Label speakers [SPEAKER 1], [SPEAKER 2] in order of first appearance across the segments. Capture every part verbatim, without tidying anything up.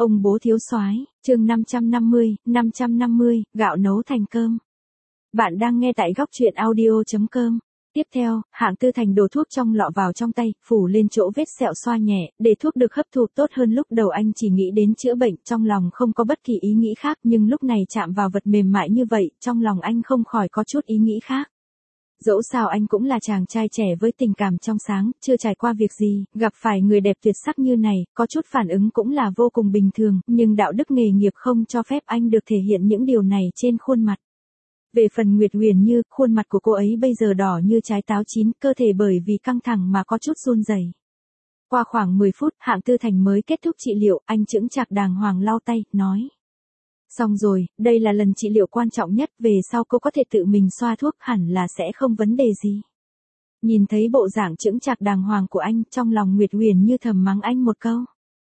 [SPEAKER 1] Ông bố thiếu soái, chương năm trăm năm mươi, năm trăm năm mươi, gạo nấu thành cơm. Bạn đang nghe tại góc truyện audio chấm com. Tiếp theo, Hạng Tư Thành đổ thuốc trong lọ vào trong tay, phủ lên chỗ vết sẹo xoa nhẹ, để thuốc được hấp thụ tốt hơn. Lúc đầu anh chỉ nghĩ đến chữa bệnh, trong lòng không có bất kỳ ý nghĩ khác, nhưng lúc này chạm vào vật mềm mại như vậy, trong lòng anh không khỏi có chút ý nghĩ khác. Dẫu sao anh cũng là chàng trai trẻ với tình cảm trong sáng, chưa trải qua việc gì, gặp phải người đẹp tuyệt sắc như này, có chút phản ứng cũng là vô cùng bình thường, nhưng đạo đức nghề nghiệp không cho phép anh được thể hiện những điều này trên khuôn mặt. Về phần Nguyệt Huyền Như, khuôn mặt của cô ấy bây giờ đỏ như trái táo chín, cơ thể bởi vì căng thẳng mà có chút run rẩy. Qua khoảng mười phút, Hạng Tư Thành mới kết thúc trị liệu, anh chững chạc đàng hoàng lau tay, nói. Xong rồi, đây là lần trị liệu quan trọng nhất, về sau cô có thể tự mình xoa thuốc, hẳn là sẽ không vấn đề gì. Nhìn thấy bộ dạng chững chạc đàng hoàng của anh, trong lòng Nguyệt Huyền Như thầm mắng anh một câu.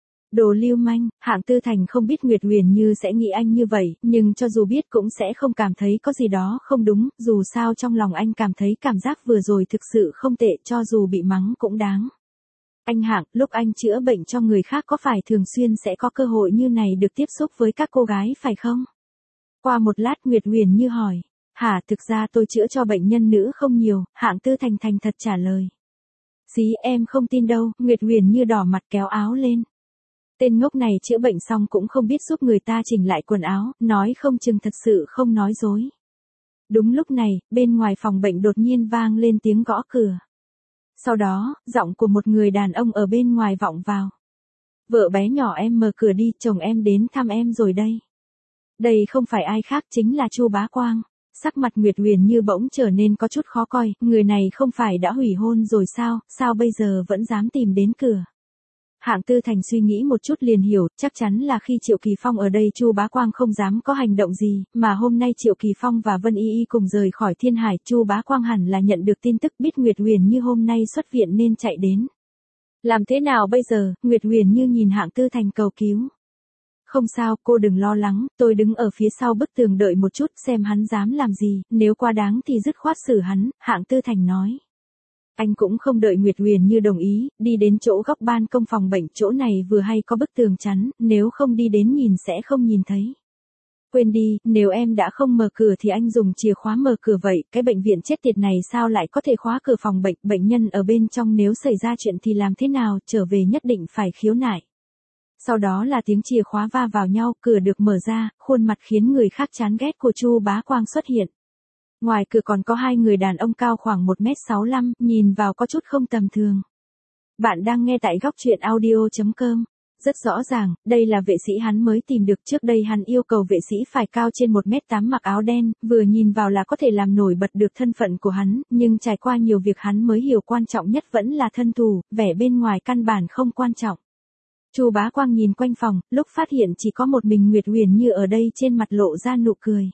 [SPEAKER 1] Đồ lưu manh. Hạng Tư Thành không biết Nguyệt Huyền Như sẽ nghĩ anh như vậy, nhưng cho dù biết cũng sẽ không cảm thấy có gì đó không đúng, dù sao trong lòng anh cảm thấy cảm giác vừa rồi thực sự không tệ, cho dù bị mắng cũng đáng. Anh Hạng, lúc anh chữa bệnh cho người khác có phải thường xuyên sẽ có cơ hội như này được tiếp xúc với các cô gái phải không? Qua một lát Nguyệt Huyền Như hỏi. Hả, thực ra tôi chữa cho bệnh nhân nữ không nhiều, Hạng Tư Thành thành thật trả lời. Xí, em không tin đâu. Nguyệt Huyền Như đỏ mặt kéo áo lên. Tên ngốc này chữa bệnh xong cũng không biết giúp người ta chỉnh lại quần áo, nói không chừng thật sự không nói dối. Đúng lúc này, bên ngoài phòng bệnh đột nhiên vang lên tiếng gõ cửa. Sau đó, giọng của một người đàn ông ở bên ngoài vọng vào. Vợ bé nhỏ em mở cửa đi, chồng em đến thăm em rồi đây. Đây không phải ai khác, chính là Chu Bá Quang. Sắc mặt Nguyệt Huyền Như bỗng trở nên có chút khó coi, người này không phải đã hủy hôn rồi sao, sao bây giờ vẫn dám tìm đến cửa. Hạng Tư Thành suy nghĩ một chút liền hiểu, chắc chắn là khi Triệu Kỳ Phong ở đây Chu Bá Quang không dám có hành động gì, mà hôm nay Triệu Kỳ Phong và Vân Y Y cùng rời khỏi Thiên Hải, Chu Bá Quang hẳn là nhận được tin tức biết Nguyệt Huyền Như hôm nay xuất viện nên chạy đến. Làm thế nào bây giờ? Nguyệt Huyền Như nhìn Hạng Tư Thành cầu cứu. Không sao, cô đừng lo lắng, tôi đứng ở phía sau bức tường đợi một chút xem hắn dám làm gì, nếu quá đáng thì dứt khoát xử hắn, Hạng Tư Thành nói. Anh cũng không đợi Nguyệt Huyền Như đồng ý, đi đến chỗ góc ban công phòng bệnh, chỗ này vừa hay có bức tường chắn, nếu không đi đến nhìn sẽ không nhìn thấy. Quên đi, nếu em đã không mở cửa thì anh dùng chìa khóa mở cửa vậy, cái bệnh viện chết tiệt này sao lại có thể khóa cửa phòng bệnh, bệnh nhân ở bên trong nếu xảy ra chuyện thì làm thế nào, trở về nhất định phải khiếu nại. Sau đó là tiếng chìa khóa va vào nhau, cửa được mở ra, khuôn mặt khiến người khác chán ghét của Chu Bá Quang xuất hiện. Ngoài cửa còn có hai người đàn ông cao khoảng một mét sáu mươi lăm, nhìn vào có chút không tầm thường. Bạn đang nghe tại góc truyện audio chấm com. Rất rõ ràng, đây là vệ sĩ hắn mới tìm được, trước đây hắn yêu cầu vệ sĩ phải cao trên một mét tám mặc áo đen, vừa nhìn vào là có thể làm nổi bật được thân phận của hắn, nhưng trải qua nhiều việc hắn mới hiểu quan trọng nhất vẫn là thân thủ, vẻ bên ngoài căn bản không quan trọng. Chu Bá Quang nhìn quanh phòng, lúc phát hiện chỉ có một mình Nguyệt Huyền Như ở đây, trên mặt lộ ra nụ cười.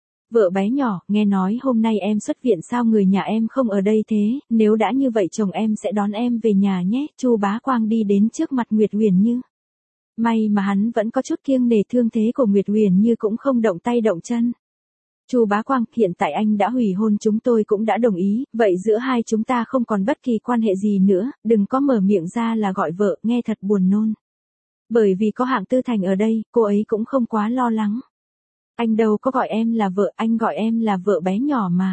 [SPEAKER 1] Vợ bé nhỏ, nghe nói hôm nay em xuất viện sao người nhà em không ở đây thế, nếu đã như vậy chồng em sẽ đón em về nhà nhé. Chu Bá Quang đi đến trước mặt Nguyệt Huyền Như. May mà hắn vẫn có chút kiêng nể thương thế của Nguyệt Huyền Như cũng không động tay động chân. Chu Bá Quang, hiện tại anh đã hủy hôn, chúng tôi cũng đã đồng ý, vậy giữa hai chúng ta không còn bất kỳ quan hệ gì nữa, đừng có mở miệng ra là gọi vợ, nghe thật buồn nôn. Bởi vì có Hạng Tư Thành ở đây, cô ấy cũng không quá lo lắng. Anh đâu có gọi em là vợ, anh gọi em là vợ bé nhỏ mà.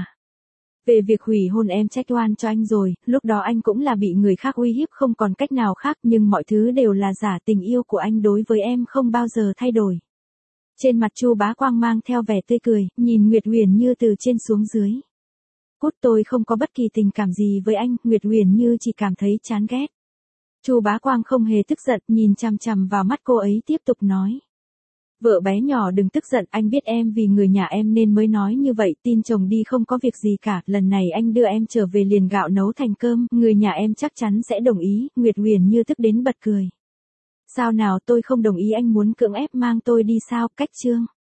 [SPEAKER 1] Về việc hủy hôn em trách oan cho anh rồi, lúc đó anh cũng là bị người khác uy hiếp không còn cách nào khác, nhưng mọi thứ đều là giả, tình yêu của anh đối với em không bao giờ thay đổi. Trên mặt Chu Bá Quang mang theo vẻ tươi cười, nhìn Nguyệt Huyền Như từ trên xuống dưới. Cút, tôi không có bất kỳ tình cảm gì với anh, Nguyệt Huyền Như chỉ cảm thấy chán ghét. Chu Bá Quang không hề tức giận, nhìn chằm chằm vào mắt cô ấy tiếp tục nói. Vợ bé nhỏ đừng tức giận, anh biết em vì người nhà em nên mới nói như vậy, tin chồng đi không có việc gì cả, lần này anh đưa em trở về liền gạo nấu thành cơm, người nhà em chắc chắn sẽ đồng ý. Nguyệt Huyền Như tức đến bật cười. Sao nào, tôi không đồng ý, anh muốn cưỡng ép mang tôi đi sao, cách trương.